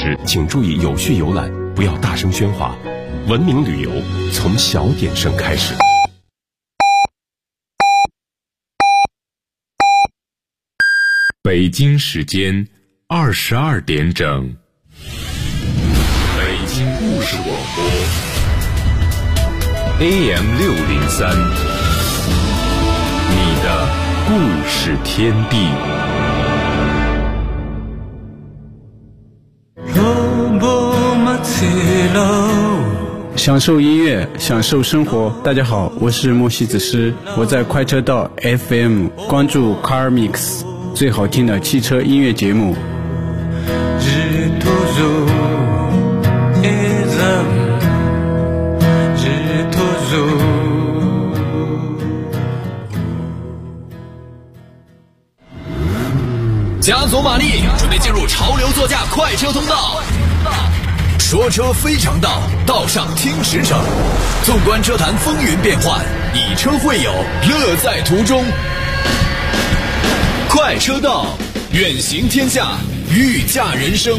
时，请注意有序游览，不要大声喧哗。文明旅游从小点声开始。北京时间22点整，北京故事广播 AM603，你的故事天地。 享受音乐，享受生活。大家好，我是莫西子诗，我在快车道 FM 关注 Car Mix 最好听的汽车音乐节目。 加足马力，准备进入潮流座驾快车通道。说车非常道，道上听驰骋。纵观车坛风云变幻，以车会友，乐在途中。快车道，远行天下，御驾人生。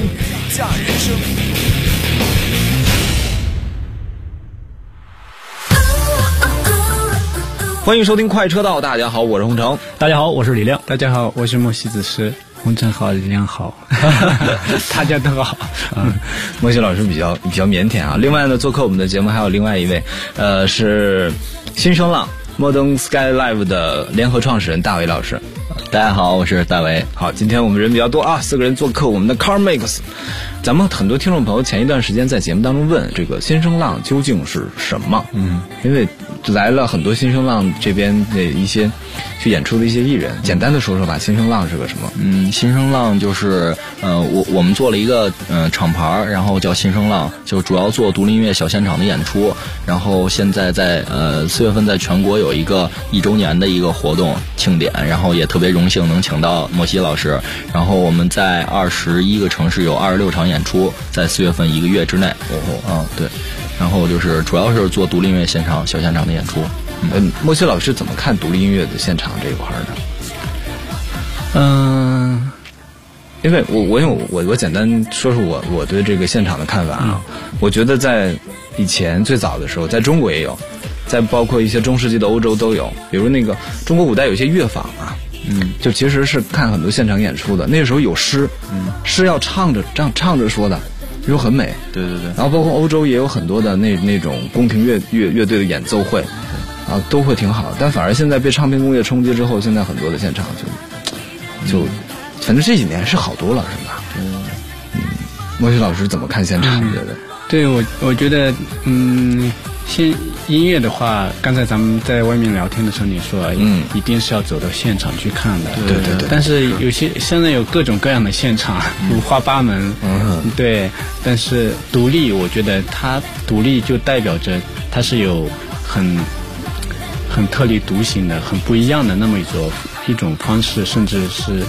欢迎收听快车道，大家好，我是洪城。 大家好，我是李亮。 大家好，我是莫西子诗。洪城好，李亮好，大家都好。 莫西老师比较腼腆啊。另外呢，做客我们的节目还有另外一位，是新声浪 Modern Sky Live 的联合创始人大为老师。 大家好，我是大为。 好，今天我们人比较多啊，4个人做客我们的 Car Mix。咱们很多听众朋友前一段时间在节目当中问这个新声浪究竟是什么？因为来了很多新声浪这边的一些去演出的一些艺人，简单的说说吧，新声浪是个什么？ 新声浪就是我们做了一个厂牌，然后叫新声浪，就主要做独立音乐小现场的演出。然后现在在4月份在全国有一个1周年的一个活动庆典，然后也特别荣幸能请到莫西老师。然后我们在21个城市有26场演出，在4月份1个月之内。对。然后就是主要是做独立音乐小现场的演出。 莫西老师怎么看独立音乐的现场这一块呢？ 因为我简单说说我对这个现场的看法啊。我觉得在以前最早的时候，在中国也有，在包括一些中世纪的欧洲都有，比如那个中国古代有些乐坊啊，就其实是看很多现场演出的。那个时候有诗，诗要唱着说的。就很美， 对。 然后包括欧洲也有很多的那种宫廷乐队的演奏会，啊都会挺好。但反而现在被唱片工业冲击之后，现在很多的现场就反正这几年是好多了，是吧？莫西老师怎么看现场？觉得？ 对，我觉得音乐的话，刚才咱们在外面聊天的时候你说，一定是要走到现场去看的。 对。 但是现在有各种各样的现场，五花八门。对。但是独立，我觉得它独立就代表着它是有很特立独行的、很不一样的那么一种方式，甚至是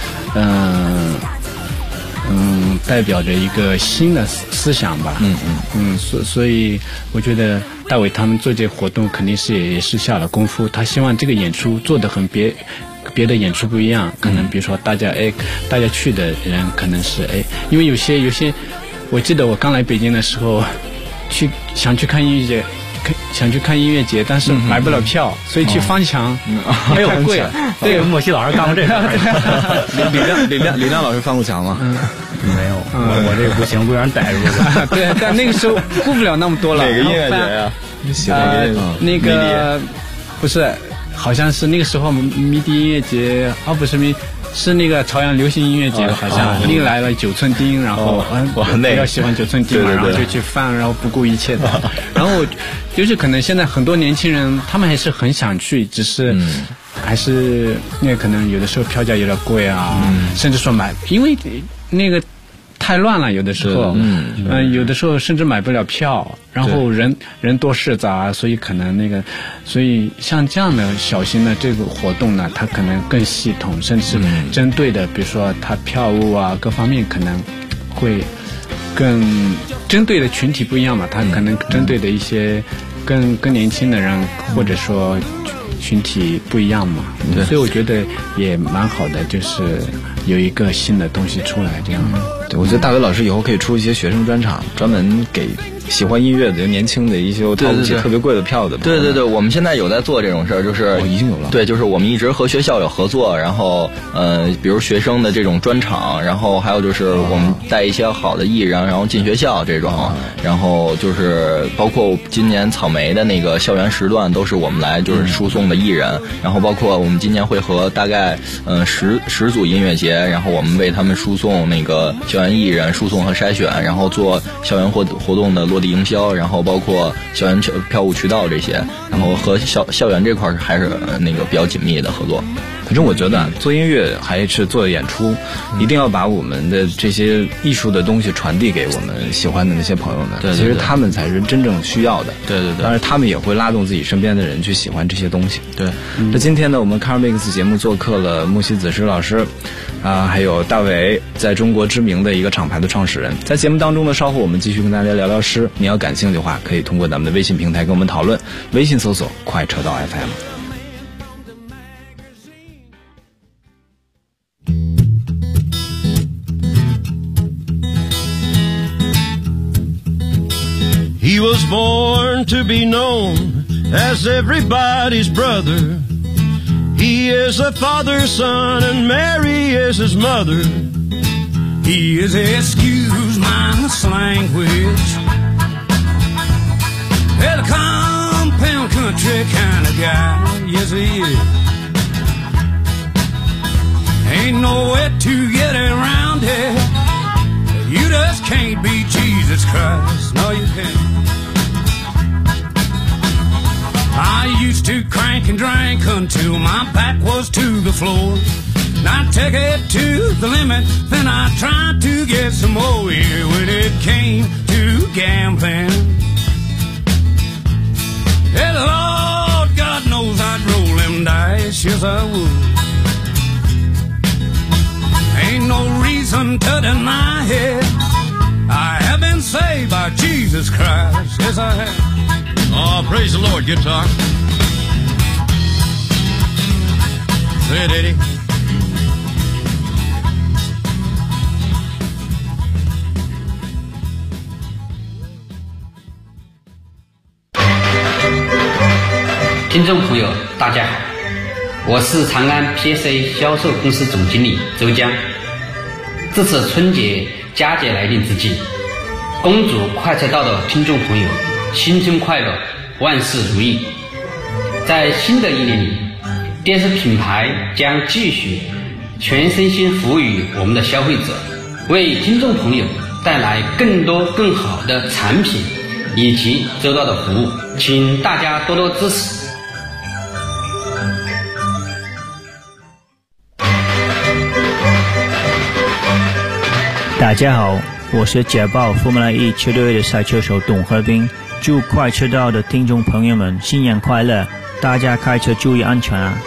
代表着一个新的思想吧。所以我觉得大伟他们做这活动肯定是也是下了功夫，他希望这个演出做得很别的演出不一样。可能比如说大家去的人可能是因为有些，我记得我刚来北京的时候想去看音乐节，但是买不了票，所以去方强，没有贵。 对，莫西老师干过这个。 李亮老师翻过墙吗？ 没有，我这个不行，不让人逮住了。 对，但那个时候顾不了那么多了。 哪个音乐节呀？你喜欢那个不是，好像是那个时候迷笛音乐节，不是是那个朝阳流行音乐节，好像另来了9寸钉，然后比较喜欢9寸钉嘛，然后就去翻，然后不顾一切的。然后就是可能现在很多年轻人他们还是很想去，只是还是那个可能有的时候票价有点贵啊，甚至说因为那个太乱了，有的时候，有的时候甚至买不了票，然后人多势杂，所以可能所以像这样的小型的这个活动呢，它可能更系统，甚至是针对的，比如说它票务啊各方面可能会更针对的群体不一样嘛，它可能针对的一些更年轻的人，或者说群体不一样嘛，所以我觉得也蛮好的，就是有一个新的东西出来这样。 对，我觉得大伟老师以后可以出一些学生专场，专门给喜欢音乐的年轻的一些掏不起特别贵的票的。 对，我们现在有在做这种事儿，就是已经有了。 对，就是我们一直和学校有合作，然后比如学生的这种专场，然后还有就是我们带一些好的艺人，然后进学校这种，然后就是包括今年草莓的那个校园时段都是我们来就是输送的艺人，然后包括我们今年会和大概10组音乐节，然后我们为他们输送那个校园艺人输送和筛选，然后做校园活动的落地营销，然后包括校园票务渠道这些，然后和校园这块还是那个比较紧密的合作。 反正我觉得做音乐还是做演出，一定要把我们的这些艺术的东西传递给我们喜欢的那些朋友们。 对， 其实他们才是真正需要的。 对， 当然他们也会拉动自己身边的人去喜欢这些东西。 对， 那今天呢，我们 CarMix 节目做客了木西子诗老师，还有大伟，在中国知名的一个厂牌的创始人。在节目当中呢，稍后我们继续跟大家聊聊诗。你要感兴趣的话，可以通过咱们的微信平台跟我们讨论，微信搜索快车道 FM。 He was born to be known as everybody's brother. He is a father's son and Mary is his mother. He is, excuse my language, a compound country kind of guy. Yes, he is. Ain't no way to get around it. You just can't beat Jesus Christ. No, you can't. I used to crank and drink until my back was to the floor. And I'd take it to the limit, then I tried to get some more. Yeah, when it came to gambling, yeah, Lord God knows I'd roll them dice. Yes, I would. Ain't no reason to deny it. I have been saved by Jesus Christ. Yes, I have. Oh, praise the Lord, guitar. Say it, Eddie. 听众朋友，大家好，我是长安 PSA 销售公司总经理周江。这次春节佳节来临之际，恭祝快车道的听众朋友新春快乐，万事如意。在新的一年里，电视品牌将继续全身心服务于我们的消费者，为听众朋友带来更多更好的产品以及周到的服务，请大家多多支持。 大家好，我是捷豹 Formula E 车队的赛车手董和斌。祝快车道的听众朋友们新年快乐，大家开车注意安全啊！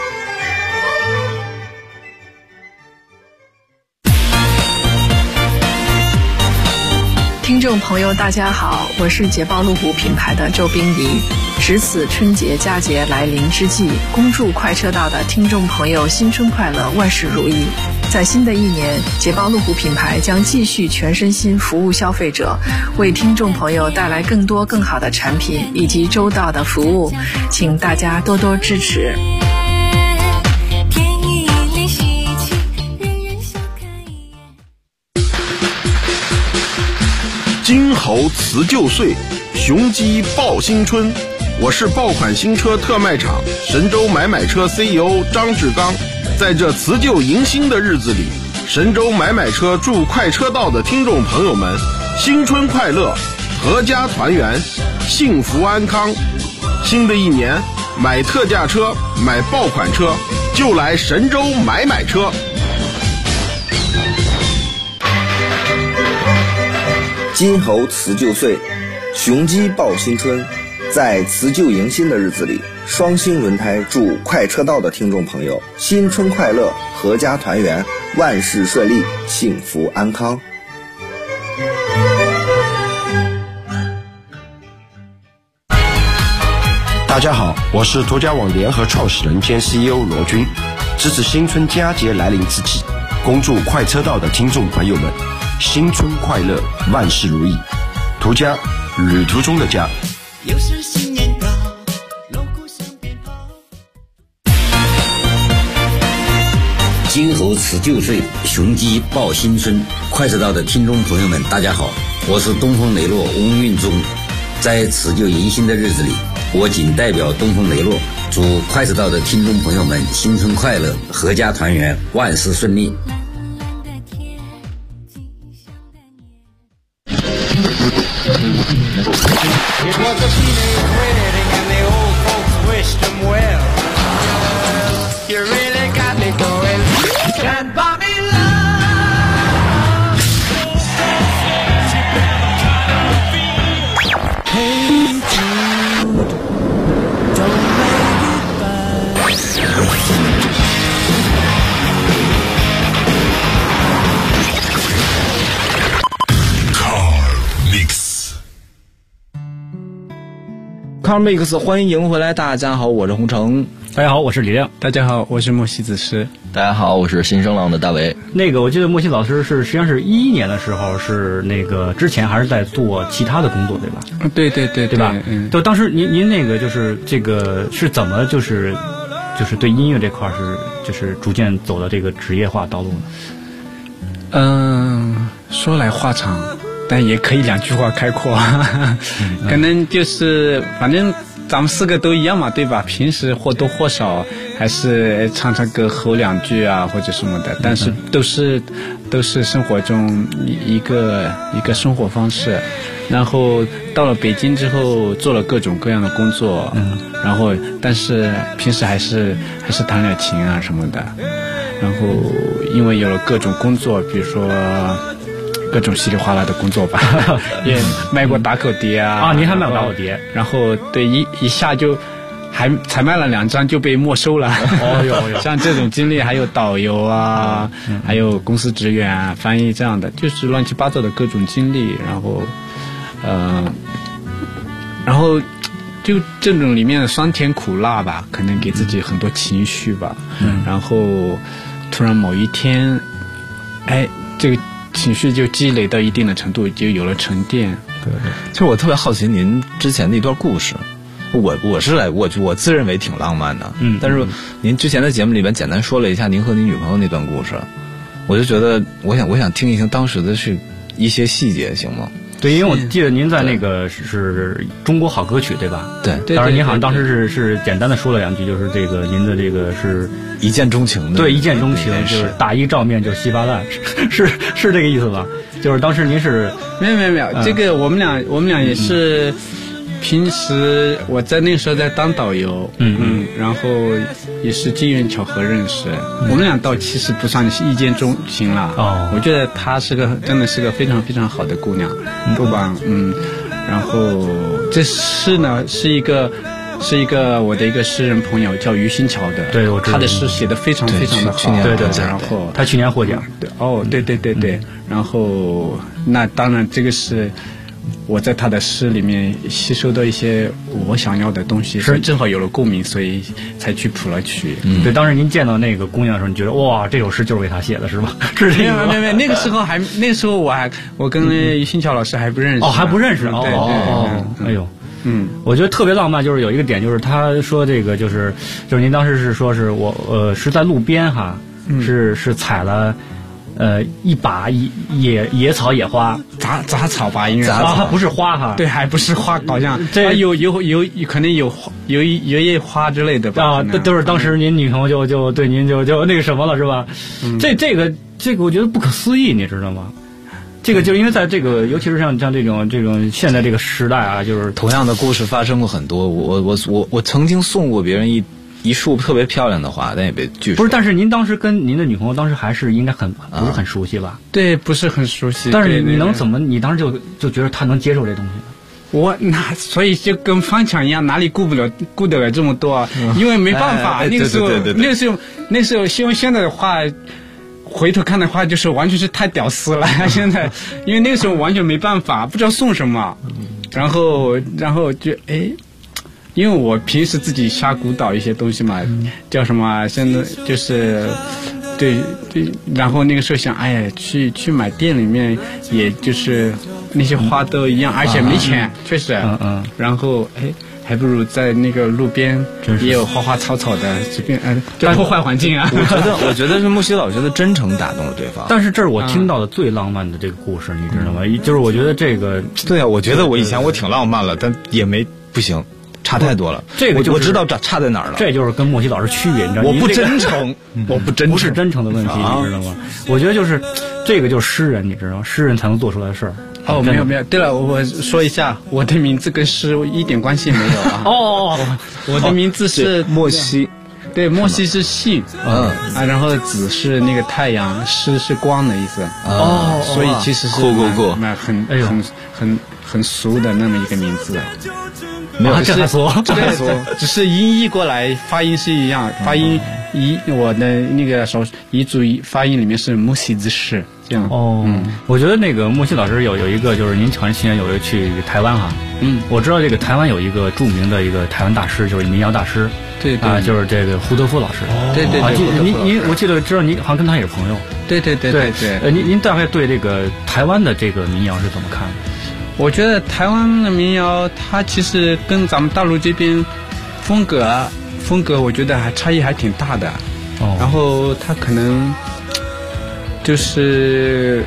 听众朋友大家好，我是捷豹路虎品牌的周冰怡。值此春节佳节来临之际，恭祝快车道的听众朋友新春快乐，万事如意。在新的一年，捷豹路虎品牌将继续全身心服务消费者，为听众朋友带来更多更好的产品以及周到的服务，请大家多多支持。 金猴辞旧岁，雄鸡报新春。我是爆款新车特卖场神州买买车 CEO 张志刚。在这辞旧迎新的日子里，神州买买车祝快车道的听众朋友们新春快乐，阖家团圆，幸福安康。新的一年，买特价车，买爆款车，就来神州买买车。 金猴辞旧岁，雄鸡报新春。在辞旧迎新的日子里，双星轮胎祝快车道的听众朋友新春快乐，阖家团圆，万事顺利，幸福安康。 大家好，我是途家网联合创始人兼 CEO 罗军。值此新春佳节来临之际，恭祝快车道的听众朋友们新春快乐，万事如意。途家，旅途中的家。 又是新年到，锣鼓响鞭炮。 金猴辞旧岁，雄鸡报新春。快车道的听众朋友们，大家好，我是东风雷诺翁运忠。在辞旧迎新的日子里，我仅代表东风雷诺，祝快车道的听众朋友们新春快乐，阖家团圆，万事顺利。 It was a teenage wedding and the old folks wished him well. You really got me going. Can't buy me love. Hey Jude, don't make it bad. Car Mix， 欢迎回来，大家好，我是洪城。 大家好，我是李亮。大家好，我是莫西子诗。 大家好，我是新生浪的大为。 我记得莫西老师实际上是2011年的时候，是之前还是在做其他的工作，对吧？ 对吧？就当时您就是这个是怎么就是对音乐这块就是逐渐走的这个职业化道路呢？说来话长。但也可以2句话概括，可能就是反正咱们4个都一样嘛，对吧？平时或多或少还是唱歌吼2句啊，或者什么的，但是都是生活中一个生活方式。然后到了北京之后，做了各种各样的工作，然后但是平时还是弹点琴啊什么的。然后因为有了各种工作，比如说。各种稀里哗啦的工作吧，也卖过打口碟啊！ 您还卖过打口碟？ 然后对一下就才卖了2张就被没收了。 哦哟， 像这种经历还有导游啊，还有公司职员啊、翻译这样的，就是乱七八糟的各种经历。然后就这种里面的酸甜苦辣吧，可能给自己很多情绪吧。然后突然某一天，这个。情绪就积累到一定的程度，就有了沉淀。 对，其实我特别好奇您之前的一段故事。我自认为挺浪漫的，但是您之前的节目里边简单说了一下您和您女朋友那段故事，我就觉得我想听一听当时的是一些细节，行吗？ 对，因为我记得您在是中国好歌曲，对吧？ 对， 当然您好像当时是简单的说了2句，就是这个您的这个是一见钟情的， 对，一见钟情就是打一照面就稀巴烂，是这个意思吧？就是当时您是没有，这个我们俩也是平时我在那时候在当导游，然后也是机缘巧合认识，我们俩倒其实不算是一见钟情了。我觉得她真的是个非常非常好的姑娘，不管然后这诗呢是一个我的一个诗人朋友叫于新桥的， 对，我知道他的诗写得非常非常的好， 对， 然后他去年获奖， 对，然后那当然这个是。我在他的诗里面吸收到一些我想要的东西，所以正好有了共鸣，所以才去谱了曲。 对，当时您见到那个姑娘的时候，你觉得哇，这首诗就是为她写的，是吧？是这个？ 没有，那个时候我跟于新桥老师还不认识。 还不认识。 对， 哎呦。我觉得特别浪漫，就是有一个点，就是他说这个就是您当时是说是我是在路边哈，是采了。一把野草野花， 杂草吧，应该它不是花哈， 对，还不是花，好像这有可能有叶花之类的吧。 都是当时您女朋友就对您就那个什么了是吧？这个我觉得不可思议，你知道吗？这个就因为在这个，尤其是像这种现在这个时代啊，就是同样的故事发生过很多。我曾经送过别人一束特别漂亮的花，但也被拒绝。 不是，但是您当时跟您的女朋友当时还是应该不是很熟悉吧？ 对，不是很熟悉。 但是你能怎么？你当时就觉得她能接受这东西呢？所以就跟方强一样，哪里顾得了这么多啊？因为没办法，那个时候现在的话。回头看的话，就是完全是太屌丝了。现在，因为那个时候完全没办法，不知道送什么，然后就因为我平时自己瞎鼓捣一些东西嘛，叫什么？现在就是对，然后那个时候想，哎呀，去买店里面，也就是那些花都一样，而且没钱，确实，然后还不如在那个路边也有花花草草的，随便就破坏环境啊。 我觉得是木西老师的真诚打动了对方。 但是这是我听到的最浪漫的这个故事，你知道吗？就是我觉得这个， 对啊，我觉得我以前我挺浪漫了，但也不行。差太多了， 这个我知道差在哪儿了。 这就是跟莫西老师区别，你知道吗？ 我不真诚，我不真诚， 不是真诚的问题，你知道吗？我觉得就是这个就是诗人，你知道吗？诗人才能做出来的事儿。 哦，没有。对了，我说一下，我的名字跟诗一点关系没有啊。我的名字是莫西。 对，莫西是姓，然后子是那个太阳，诗是光的意思。所以其实是很俗的那么一个名字。 没有，这还说， 只是音译过来发音是一样，发音我的那个彝族发音里面是木西之士这样。 我觉得那个莫西老师有一个就是您好像去年有一个去台湾哈，我知道这个台湾有一个著名的一个台湾大师，就是民谣大师， 对啊，就是这个胡德夫老师， 对， 您我记得知道您好像跟他也是朋友， 对， 您大概对这个台湾的这个民谣是怎么看的？ 我觉得台湾的民谣，它其实跟咱们大陆这边风格，我觉得差异还挺大的。然后它可能就是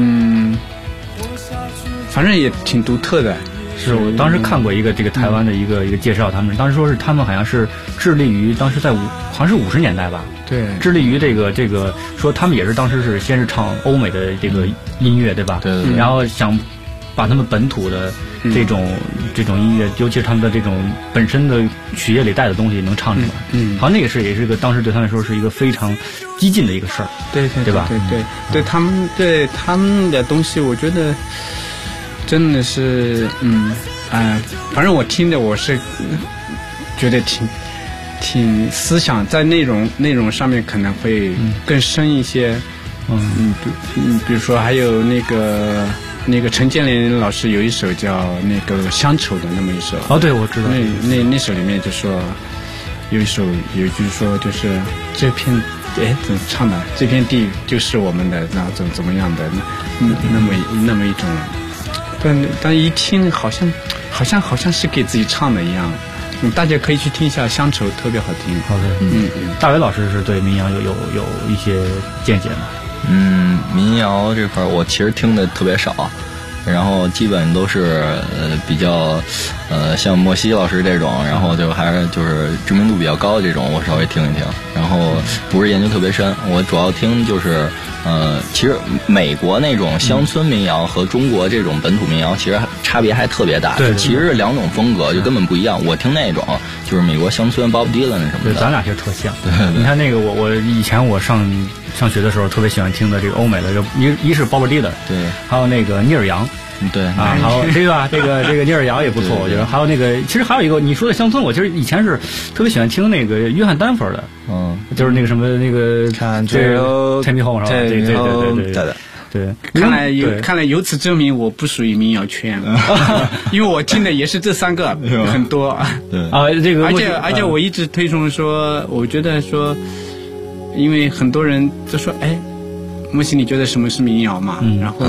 反正也挺独特的。 是我当时看过一个这个台湾的一个介绍，他们当时说是他们好像是致力于当时在好像是50年代吧， 对， 致力于这个说他们也是当时是先是唱欧美的这个音乐，对吧？ 对， 然后想把他们本土的这种音乐，尤其是他们的这种本身的曲业里带的东西能唱出来。好像那个也是一个当时对他们来说是一个非常激进的一个事儿。对吧？ 对他们的东西，我觉得真的是反正我听的我是觉得挺思想在内容上面可能会更深一些。比如说还有那个陈建联老师有一首叫那个乡愁的那么一首。 对，我知道。 那首里面就说有一句说就是这片怎么唱的？这片地就是我们的，然后怎么样的那么一种，但一听好像是给自己唱的一样。大家可以去听一下《乡愁》，特别好听。 好的，大伟老师是对民谣有一些见解吗？ 民谣这块我其实听的特别少，然后基本都是比较像莫西老师这种，然后就还是就是知名度比较高的这种，我稍微听一听，然后不是研究特别深，我主要听就是其实美国那种乡村民谣和中国这种本土民谣其实差别还特别大， 对， 其实是两种风格，就根本不一样。我听那种就是美国乡村 Bob Dylan 什么的， 对，咱俩其实特像。对，你看那个我以前我上学的时候特别喜欢听的这个欧美的，一是 Bob Dylan， 对， 还有那个尼尔杨。 对啊，还有这个尼尔杨也不错，我觉得。还有那个，其实还有一个你说的乡村，我其实以前是特别喜欢听那个约翰丹佛的，就是那个什么那个Take Me Home 是吧？对， 看来由此证明我不属于民谣圈，因为我听的也是这3个很多。 对啊，这个而且我一直推崇说，我觉得说，因为很多人就说，莫西你觉得什么是民谣嘛？然后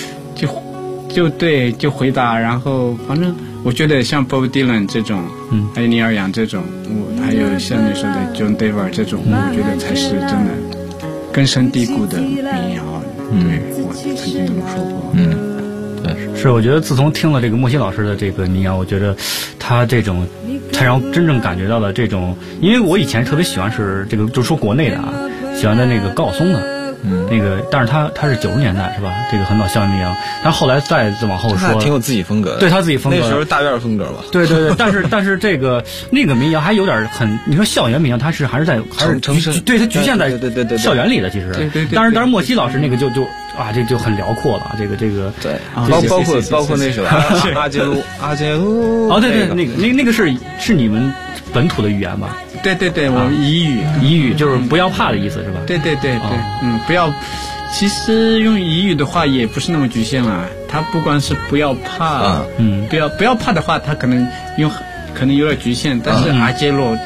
就回答，然后反正我觉得像 Bob Dylan 这种，还有尼尔杨这种，还有像你说的 John Denver 这种，我觉得才是真的根深蒂固的民谣。对，我曾经这么说过。 对，是我觉得自从听了这个莫西老师的这个民谣，我觉得他这种才让我真正感觉到了这种，因为我以前特别喜欢是这个，就说国内的啊，喜欢的那个高晓松的。那个，但是他是90年代是吧？这个很早校园民谣，但后来再往后说， 他挺有自己风格的， 对他自己风格， 那时候大院风格吧。 对，但是这个那个民谣还有点你说校园民谣，它还是城市， 对，它局限在校园里的，其实。 对。 当然莫西老师那个就这就很辽阔了，这个对，包括那首阿杰鲁， 对，那个是你们本土的语言吧？ 对，我们彝语就是不要怕的意思是吧？ 对，不要。其实用彝语的话也不是那么局限了，它不光是不要怕，不要怕的话，它可能有点局限，但是阿杰洛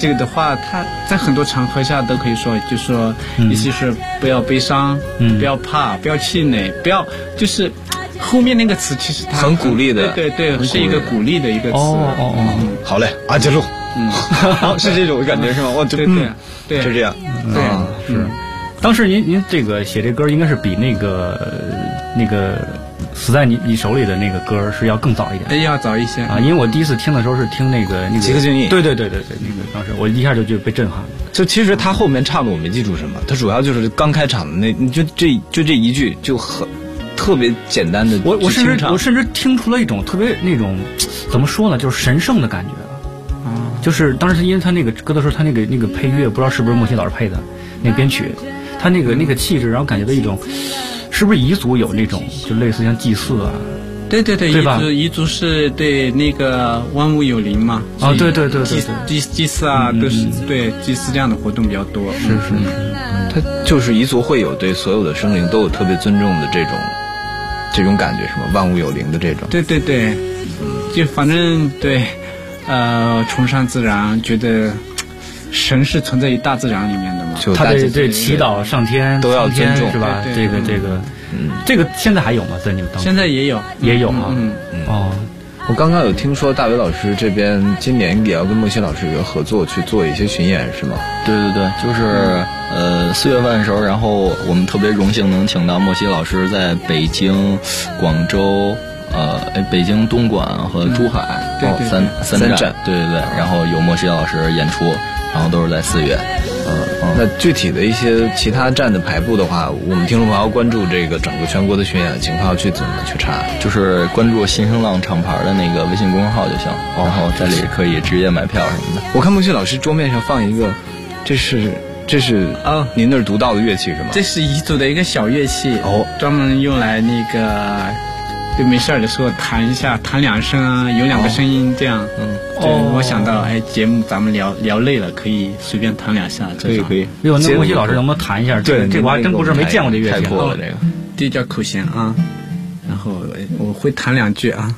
这个的话，他在很多场合下都可以说，就说意思是不要悲伤，不要怕，不要气馁，不要就是后面那个词其实它很鼓励的， 对，是一个鼓励的一个词。 好嘞，阿杰路，是这种感觉是吗？ 对， 是这样， 对， 是。当时您这个写这歌应该是比那个死在你手里的那个歌是要更早一点， 要早一些啊！因为我第一次听的时候是听那个吉克隽逸， 对，那个当时我一下就被震撼了。 就其实他后面唱的我没记住什么，他主要就是刚开场的那，就这一句就很特别简单的。 我甚至听出了一种特别那种怎么说呢，就是神圣的感觉。就是当时因为他那个歌的时候，他那个配乐不知道是不是莫西老师配的，那个编曲，他那个气质，然后感觉到一种，是不是彝族有那种就类似像祭祀啊？ 对，彝族是对那个万物有灵嘛。 对， 祭祀啊，都是对祭祀这样的活动比较多。 是， 他就是彝族会有对所有的生灵都有特别尊重的这种感觉，是吗？万物有灵的这种。 对，就反正对。崇尚自然，觉得神是存在于大自然里面的嘛。 他对祈祷上天都要尊重， 是吧？这个现在还有吗？在你们当中？ 现在也有啊。 我刚刚有听说大伟老师这边今年也要跟莫西老师有个合作去做一些巡演，是吗？ 对，就是4月份的时候，然后我们特别荣幸能请到莫西老师在北京、广州。北京、东莞和珠海，三站，对，然后有莫西老师演出，然后都是在4月。 那具体的一些其他站的排布的话，我们听众朋友关注这个整个全国的巡演的情况，去怎么去查？ 就是关注新声浪厂牌的那个微信公众号就行，然后在里可以直接买票什么的。 我看莫西老师桌面上放一个，这是您那儿独到的乐器是吗？ 这是彝族的一个小乐器，专门用来那个。就没事的时候弹一下，弹2声啊，有2个声音这样。对，我想到，节目咱们聊累了，可以随便弹2下。 可以。 那莫西老师能不能弹一下？这我还真不是没见过这乐器。 太酷了，这个。 这叫口弦啊，然后我会弹2句啊。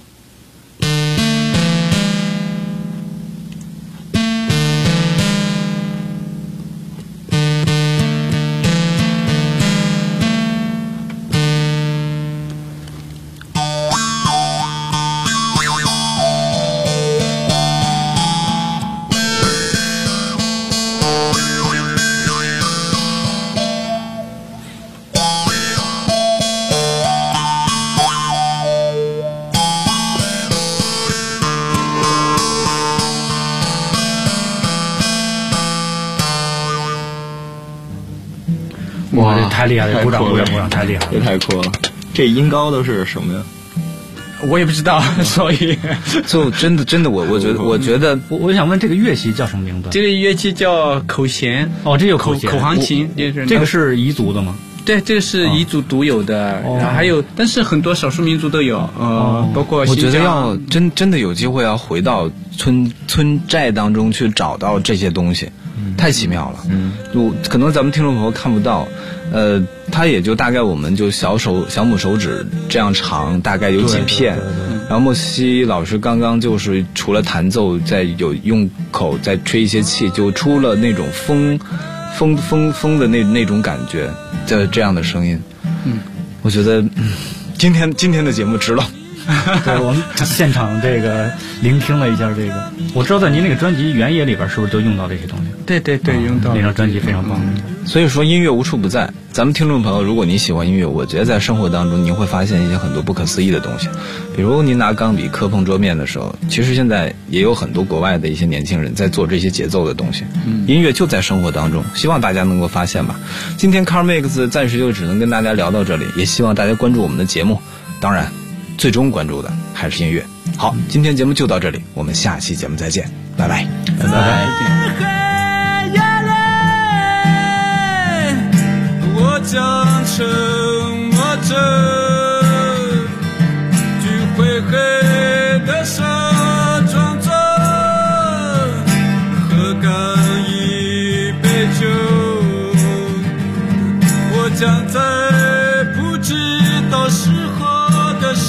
哇，这太厉害了！鼓掌，太厉害了！ 这太酷了！这音高都是什么呀？ 我也不知道，所以就真的，我觉得， 我想问这个乐器叫什么名字？ 这个乐器叫口弦。 这有口弦， 口簧琴， 这个是彝族的吗？ 对，这个是彝族独有的，然后还有，但是很多少数民族都有，包括我觉得要真的有机会要回到村寨当中去找到这些东西，太奇妙了。可能咱们听众朋友看不到，它也就大概我们就小拇手指这样长，大概有几片。然后莫西老师刚刚就是除了弹奏，在有用口在吹一些气，就出了那种风的那种感觉的这样的声音。我觉得今天的节目值了。 对，我们现场这个聆听了一下这个，我知道在您那个专辑《原野》里边是不是都用到这些东西？ 对，用到那张专辑非常棒。 所以说音乐无处不在，咱们听众朋友，如果您喜欢音乐，我觉得在生活当中您会发现一些很多不可思议的东西。比如您拿钢笔磕碰桌面的时候，其实现在也有很多国外的一些年轻人在做这些节奏的东西。音乐就在生活当中，希望大家能够发现吧。今天 CarMix 暂时就只能跟大家聊到这里，也希望大家关注我们的节目，当然最终关注的还是音乐。好，今天节目就到这里，我们下期节目再见，拜拜， 拜拜。 我将沉默着，举灰黑的手，装着喝干一杯酒。我将在不知道时候的时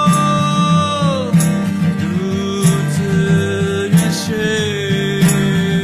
候，独自远睡。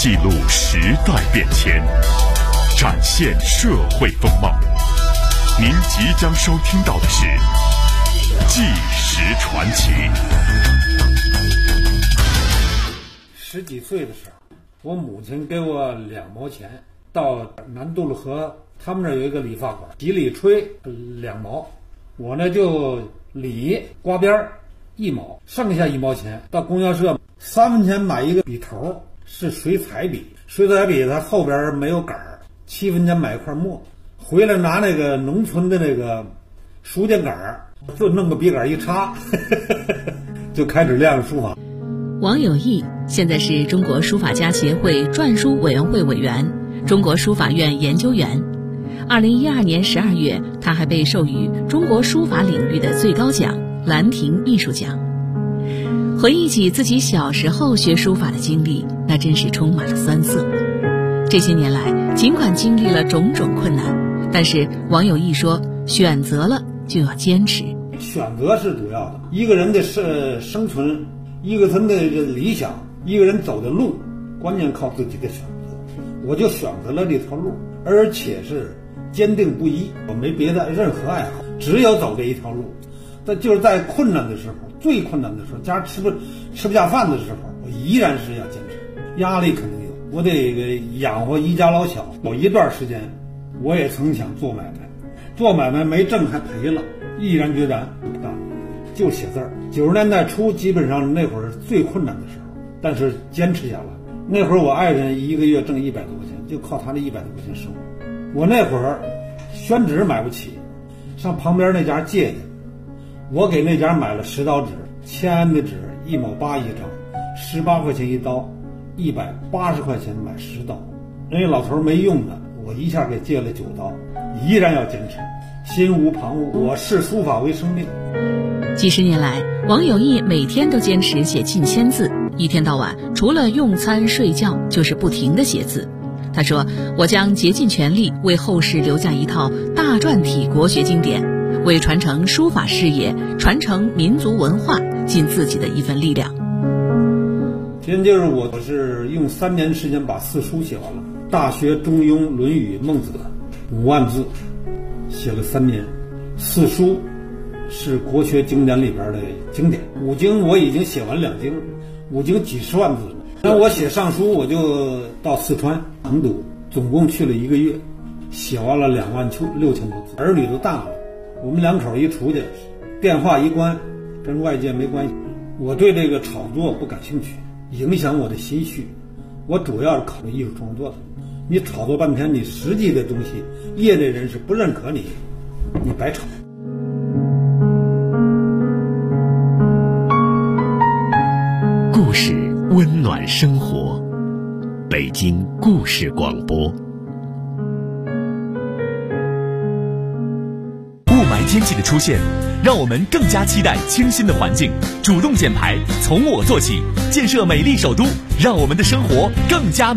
记录时代变迁，展现社会风貌。您即将收听到的是《纪实传奇》。 10几岁的时候，我母亲给我2毛钱，到南渡路河他们那儿有一个理发馆，洗理吹2毛，我呢就理刮边1毛，剩下1毛钱到供销社3分钱买一个笔头，是水彩笔，水彩笔它后边没有杆儿，7分钱买一块墨，回来拿那个农村的那个书架杆儿，就弄个笔杆一插就开始练书法。 王有义现在是中国书法家协会篆书委员会委员、中国书法院研究员。2012年12月，他还被授予中国书法领域的最高奖兰亭艺术奖。回忆起自己小时候学书法的经历，那真是充满了酸涩。这些年来，尽管经历了种种困难，但是王有义说，选择了就要坚持。 选择是主要的，一个人的生存，一个人的理想，一个人走的路，关键靠自己的选择。我就选择了这条路，而且是坚定不移，我没别的任何爱好，只有走这一条路。但就是在困难的时候，最困难的时候，家吃不下饭的时候，我依然是要坚持。压力肯定有，我得养活一家老小。有一段时间，我也曾想做买卖，做买卖没挣还赔了，毅然决然不干，就写字儿。90年代初，基本上那会儿是最困难的时候，但是坚持下来。那会儿我爱人1个月挣100多块钱，就靠他那100多块钱生活。我那会儿宣纸买不起，上旁边那家借去。我给那家买了10刀纸，签的纸1毛8一张，18块钱一刀，180块钱买10刀。人家老头没用的，我一下给借了9刀，依然要坚持，心无旁骛。我视书法为生命。 几十年来，王有义每天都坚持写近1000字，一天到晚除了用餐睡觉就是不停地写字。他说，我将竭尽全力为后世留下一套大篆体国学经典，为传承书法事业、传承民族文化尽自己的一份力量。 今天就是我是用3年时间把4书写完了，《大学》《中庸》《论语》《孟子》5万字，写了3年。4书是国学经典里边的经典，5经我已经写完2经，5经几十万字了。那我写上书，我就到四川成都，总共去了1个月，写完了26000多字。儿女都大了，我们2口一出去，电话一关，跟外界没关系。我对这个炒作不感兴趣，影响我的心绪。我主要是考虑艺术创作的。你炒作半天，你实际的东西，业内人士不认可你，你白炒。 故事温暖生活，北京故事广播。雾霾天气的出现，让我们更加期待清新的环境，主动减排，从我做起，建设美丽首都，让我们的生活更加